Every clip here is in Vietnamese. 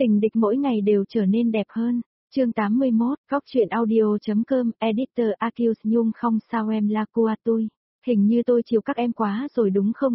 Tình địch mỗi ngày đều trở nên đẹp hơn. Chương 81, Góc truyện audio.com, Editor Accuse Nhung không sao em la cua tôi. Hình như tôi chiều các em quá rồi đúng không,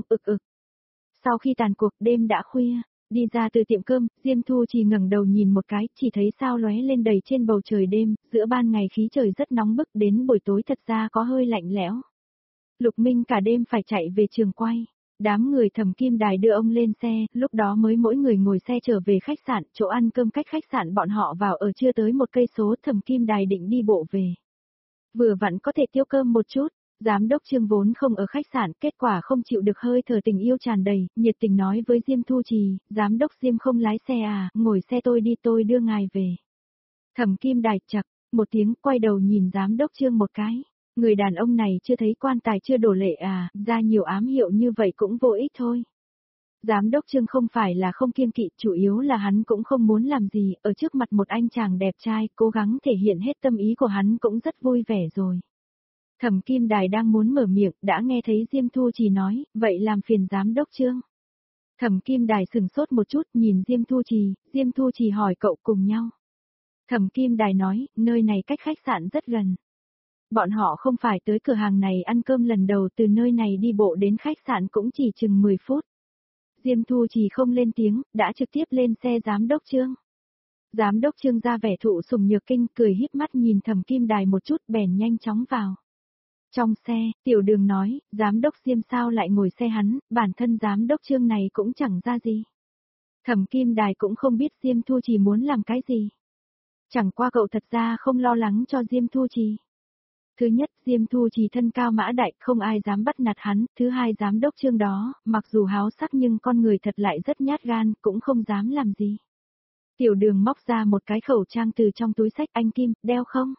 Sau khi tàn cuộc đêm đã khuya, đi ra từ tiệm cơm, Diêm Thu chỉ ngẩng đầu nhìn một cái, chỉ thấy sao lóe lên đầy trên bầu trời đêm, giữa ban ngày khí trời rất nóng bức đến buổi tối thật ra có hơi lạnh lẽo. Lục Minh cả đêm phải chạy về trường quay. Đám người Thẩm Kim Đài đưa ông lên xe, lúc đó mới mỗi người ngồi xe trở về khách sạn, chỗ ăn cơm cách khách sạn bọn họ vào ở chưa tới 1 cây số, Thẩm Kim Đài định đi bộ về. Vừa vặn có thể tiêu cơm một chút, giám đốc Trương vốn không ở khách sạn, kết quả không chịu được hơi thở tình yêu tràn đầy, nhiệt tình nói với Diêm Thu Trì, giám đốc Diêm không lái xe à, ngồi xe tôi đi tôi đưa ngài về. Thẩm Kim Đài chặt, một tiếng quay đầu nhìn giám đốc Trương một cái. Người đàn ông này chưa thấy quan tài chưa đổ lệ à, ra nhiều ám hiệu như vậy cũng vô ích thôi. Giám đốc Trương không phải là không kiêng kỵ, chủ yếu là hắn cũng không muốn làm gì, ở trước mặt một anh chàng đẹp trai, cố gắng thể hiện hết tâm ý của hắn cũng rất vui vẻ rồi. Thẩm Kim Đài đang muốn mở miệng, đã nghe thấy Diêm Thu Trì nói, vậy làm phiền giám đốc Trương. Thẩm Kim Đài sừng sốt một chút, nhìn Diêm Thu Trì hỏi cậu cùng nhau. Thẩm Kim Đài nói, nơi này cách khách sạn rất gần. Bọn họ không phải tới cửa hàng này ăn cơm lần đầu, từ nơi này đi bộ đến khách sạn cũng chỉ chừng 10 phút. Diêm Thu Trì không lên tiếng, đã trực tiếp lên xe giám đốc Trương. Giám đốc Trương ra vẻ thụ sủng nhược kinh, cười híp mắt nhìn Thẩm Kim Đài một chút bèn nhanh chóng vào. Trong xe, Tiểu Đường nói, giám đốc Diêm sao lại ngồi xe hắn, bản thân giám đốc Trương này cũng chẳng ra gì. Thẩm Kim Đài cũng không biết Diêm Thu Trì muốn làm cái gì. Chẳng qua cậu thật ra không lo lắng cho Diêm Thu Trì. Thứ nhất, Diêm Thu Trì thân cao mã đại, không ai dám bắt nạt hắn. Thứ hai, giám đốc Trương đó, mặc dù háo sắc nhưng con người thật lại rất nhát gan, cũng không dám làm gì. Tiểu Đường móc ra một cái khẩu trang từ trong túi xách, anh Kim, đeo không?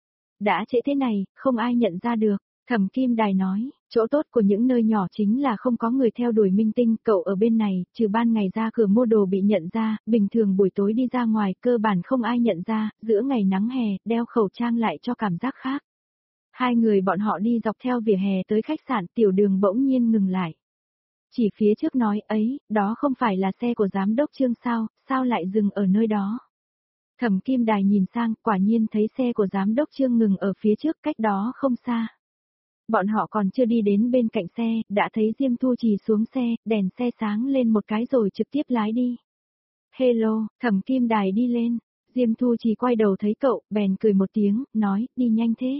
Đã trễ thế này, không ai nhận ra được. Thẩm Kim Đài nói, chỗ tốt của những nơi nhỏ chính là không có người theo đuổi minh tinh, cậu ở bên này, trừ ban ngày ra cửa mua đồ bị nhận ra, bình thường buổi tối đi ra ngoài cơ bản không ai nhận ra, giữa ngày nắng hè, đeo khẩu trang lại cho cảm giác khác. Hai người bọn họ đi dọc theo vỉa hè tới khách sạn, Tiểu Đường bỗng nhiên ngừng lại. Chỉ phía trước nói ấy, đó không phải là xe của giám đốc Trương sao lại dừng ở nơi đó. Thẩm Kim Đài nhìn sang, quả nhiên thấy xe của giám đốc Trương ngừng ở phía trước, cách đó không xa. Bọn họ còn chưa đi đến bên cạnh xe, đã thấy Diêm Thu Trì xuống xe, đèn xe sáng lên một cái rồi trực tiếp lái đi. Hello, Thẩm Kim Đài đi lên. Diêm Thu Trì quay đầu thấy cậu, bèn cười một tiếng, nói, đi nhanh thế.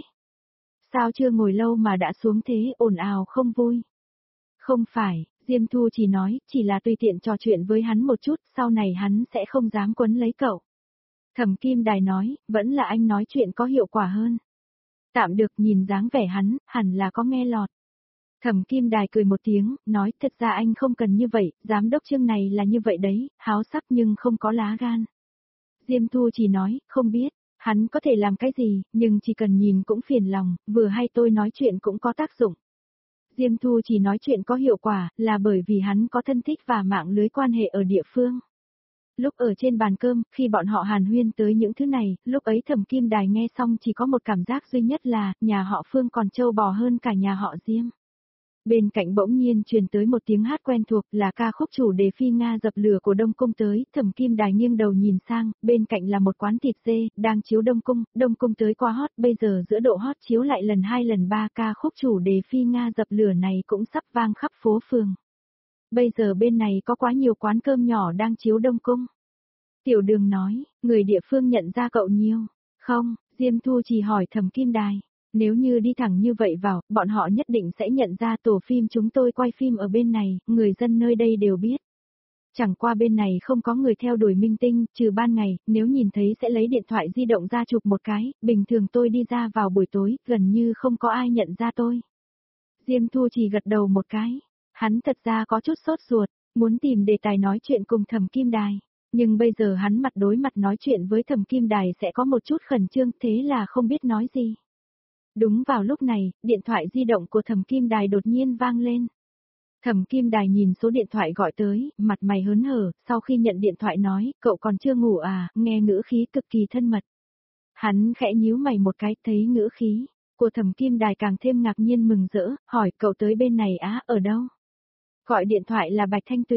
Sao chưa ngồi lâu mà đã xuống thế, ồn ào không vui. Không phải, Diêm Thu Trì nói, chỉ là tùy tiện trò chuyện với hắn một chút, sau này hắn sẽ không dám quấn lấy cậu. Thẩm Kim Đài nói, vẫn là anh nói chuyện có hiệu quả hơn. Tạm được, nhìn dáng vẻ hắn, hẳn là có nghe lọt. Thẩm Kim Đài cười một tiếng, nói, thật ra anh không cần như vậy, giám đốc Trương này là như vậy đấy, háo sắc nhưng không có lá gan. Diêm Thu Trì nói, không biết. Hắn có thể làm cái gì, nhưng chỉ cần nhìn cũng phiền lòng, vừa hay tôi nói chuyện cũng có tác dụng. Diêm Thu Trì nói chuyện có hiệu quả, là bởi vì hắn có thân thích và mạng lưới quan hệ ở địa phương. Lúc ở trên bàn cơm, khi bọn họ hàn huyên tới những thứ này, lúc ấy Thẩm Kim Đài nghe xong chỉ có một cảm giác duy nhất là, nhà họ Phương còn trâu bò hơn cả nhà họ Diêm. Bên cạnh bỗng nhiên truyền tới một tiếng hát quen thuộc, là ca khúc chủ đề Phi Nga dập lửa của Đông Cung tới, Thẩm Kim Đài nghiêng đầu nhìn sang, bên cạnh là một quán thịt dê, đang chiếu Đông Cung tới qua hot, bây giờ giữa độ hot chiếu lại lần 2 lần 3, ca khúc chủ đề Phi Nga dập lửa này cũng sắp vang khắp phố phường. Bây giờ bên này có quá nhiều quán cơm nhỏ đang chiếu Đông Cung. Tiểu Đường nói, người địa phương nhận ra cậu nhiều. Không, Diêm Thu Trì hỏi Thẩm Kim Đài. Nếu như đi thẳng như vậy vào, bọn họ nhất định sẽ nhận ra tổ phim chúng tôi quay phim ở bên này, người dân nơi đây đều biết. Chẳng qua bên này không có người theo đuổi minh tinh, trừ ban ngày, nếu nhìn thấy sẽ lấy điện thoại di động ra chụp một cái, bình thường tôi đi ra vào buổi tối, gần như không có ai nhận ra tôi. Diêm Thu Trì gật đầu một cái, hắn thật ra có chút sốt ruột, muốn tìm đề tài nói chuyện cùng Thẩm Kim Đài. Nhưng bây giờ hắn mặt đối mặt nói chuyện với Thẩm Kim Đài sẽ có một chút khẩn trương, thế là không biết nói gì. Đúng vào lúc này, điện thoại di động của Thẩm Kim Đài đột nhiên vang lên. Thẩm Kim Đài nhìn số điện thoại gọi tới, mặt mày hớn hở, sau khi nhận điện thoại nói, cậu còn chưa ngủ à, nghe ngữ khí cực kỳ thân mật. Hắn khẽ nhíu mày một cái, thấy ngữ khí của Thẩm Kim Đài càng thêm ngạc nhiên mừng rỡ, hỏi cậu tới bên này á, ở đâu? Gọi điện thoại là Bạch Thanh Tuyền.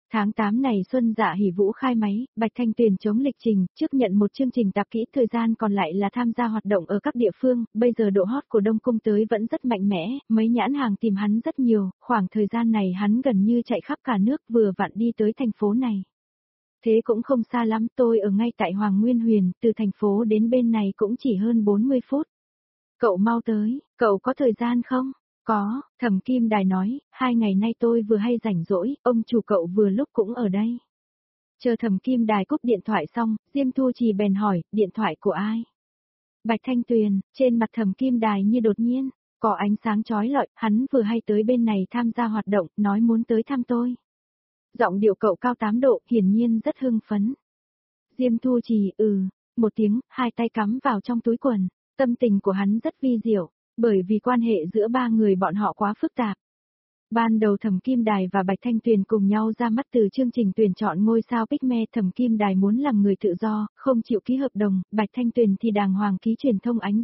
Tháng 8 này Xuân Dạ Hỉ Vũ khai máy, Bạch Thanh Tuyền chống lịch trình, trước nhận một chương trình tạp kỹ, thời gian còn lại là tham gia hoạt động ở các địa phương, bây giờ độ hot của Đông Cung tới vẫn rất mạnh mẽ, mấy nhãn hàng tìm hắn rất nhiều, khoảng thời gian này hắn gần như chạy khắp cả nước, vừa vặn đi tới thành phố này. Thế cũng không xa lắm, tôi ở ngay tại Hoàng Nguyên Huyền, từ thành phố đến bên này cũng chỉ hơn 40 phút. Cậu mau tới, cậu có thời gian không? Có, Thẩm Kim Đài nói, 2 ngày nay tôi vừa hay rảnh rỗi, ông chủ cậu vừa lúc cũng ở đây. Chờ Thẩm Kim Đài cúp điện thoại xong, Diêm Thu Trì bèn hỏi, điện thoại của ai? Bạch Thanh Tuyền, trên mặt Thẩm Kim Đài như đột nhiên, có ánh sáng chói lọi, hắn vừa hay tới bên này tham gia hoạt động, nói muốn tới thăm tôi. Giọng điệu cậu cao 8 độ, hiển nhiên rất hưng phấn. Diêm Thu Trì, một tiếng, hai tay cắm vào trong túi quần, tâm tình của hắn rất vi diệu, bởi vì quan hệ giữa ba người bọn họ quá phức tạp. Ban đầu Thẩm Kim Đài và Bạch Thanh Tuyền cùng nhau ra mắt từ chương trình tuyển chọn ngôi sao Picme. Thẩm Kim Đài muốn làm người tự do, không chịu ký hợp đồng, Bạch Thanh Tuyền thì đàng hoàng ký truyền thông Ánh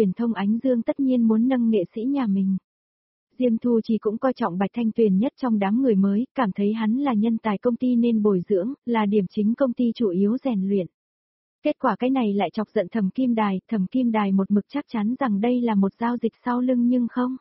Dương tất nhiên muốn nâng nghệ sĩ nhà mình. Diêm Thu Trì cũng coi trọng Bạch Thanh Tuyền nhất trong đám người mới, cảm thấy hắn là nhân tài công ty nên bồi dưỡng, là điểm chính công ty chủ yếu rèn luyện. Kết quả cái này lại chọc giận Thẩm Kim Đài một mực chắc chắn rằng đây là một giao dịch sau lưng nhưng không.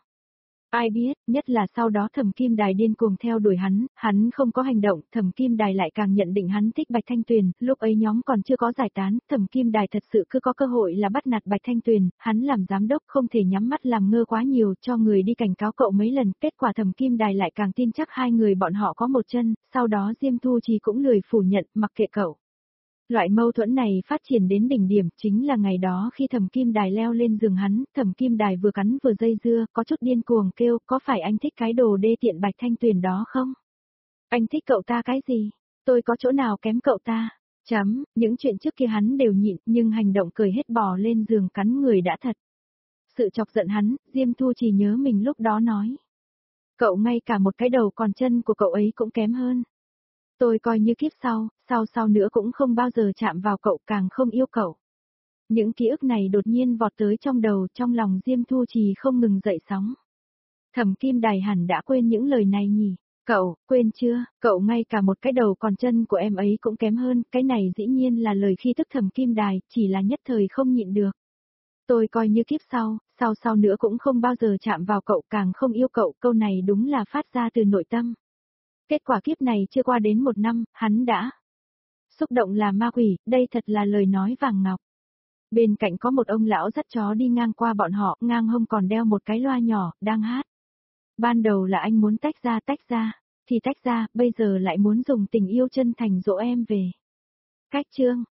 Ai biết, nhất là sau đó Thẩm Kim Đài điên cuồng theo đuổi hắn không có hành động, Thẩm Kim Đài lại càng nhận định hắn thích Bạch Thanh Tuyền, lúc ấy nhóm còn chưa có giải tán, Thẩm Kim Đài thật sự cứ có cơ hội là bắt nạt Bạch Thanh Tuyền, hắn làm giám đốc không thể nhắm mắt làm ngơ quá nhiều, cho người đi cảnh cáo cậu mấy lần, kết quả Thẩm Kim Đài lại càng tin chắc hai người bọn họ có một chân, sau đó Diêm Thu Trì cũng lười phủ nhận, mặc kệ cậu. Loại mâu thuẫn này phát triển đến đỉnh điểm chính là ngày đó khi Thẩm Kim Đài leo lên giường hắn, Thẩm Kim Đài vừa cắn vừa dây dưa, có chút điên cuồng kêu, có phải anh thích cái đồ đê tiện Bạch Thanh Tuyền đó không? Anh thích cậu ta cái gì? Tôi có chỗ nào kém cậu ta? Những chuyện trước kia hắn đều nhịn, nhưng hành động cười hết bò lên giường cắn người đã thật. Sự chọc giận hắn, Diêm Thu chỉ nhớ mình lúc đó nói. Cậu ngay cả một cái đầu còn chân của cậu ấy cũng kém hơn. Tôi coi như kiếp sau nữa cũng không bao giờ chạm vào cậu, càng không yêu cậu. Những ký ức này đột nhiên vọt tới trong đầu, trong lòng Diêm Thu Trì không ngừng dậy sóng. Thẩm Kim Đài hẳn đã quên những lời này nhỉ? Cậu, quên chưa, cậu ngay cả một cái đầu còn chân của em ấy cũng kém hơn, cái này dĩ nhiên là lời khi tức Thẩm Kim Đài, chỉ là nhất thời không nhịn được. Tôi coi như kiếp sau nữa cũng không bao giờ chạm vào cậu, càng không yêu cậu, câu này đúng là phát ra từ nội tâm. Kết quả kiếp này chưa qua đến 1 năm, hắn đã xúc động là ma quỷ, đây thật là lời nói vàng ngọc. Bên cạnh có một ông lão dắt chó đi ngang qua bọn họ, ngang hông còn đeo một cái loa nhỏ, đang hát. Ban đầu là anh muốn tách ra, bây giờ lại muốn dùng tình yêu chân thành dỗ em về. Cách chương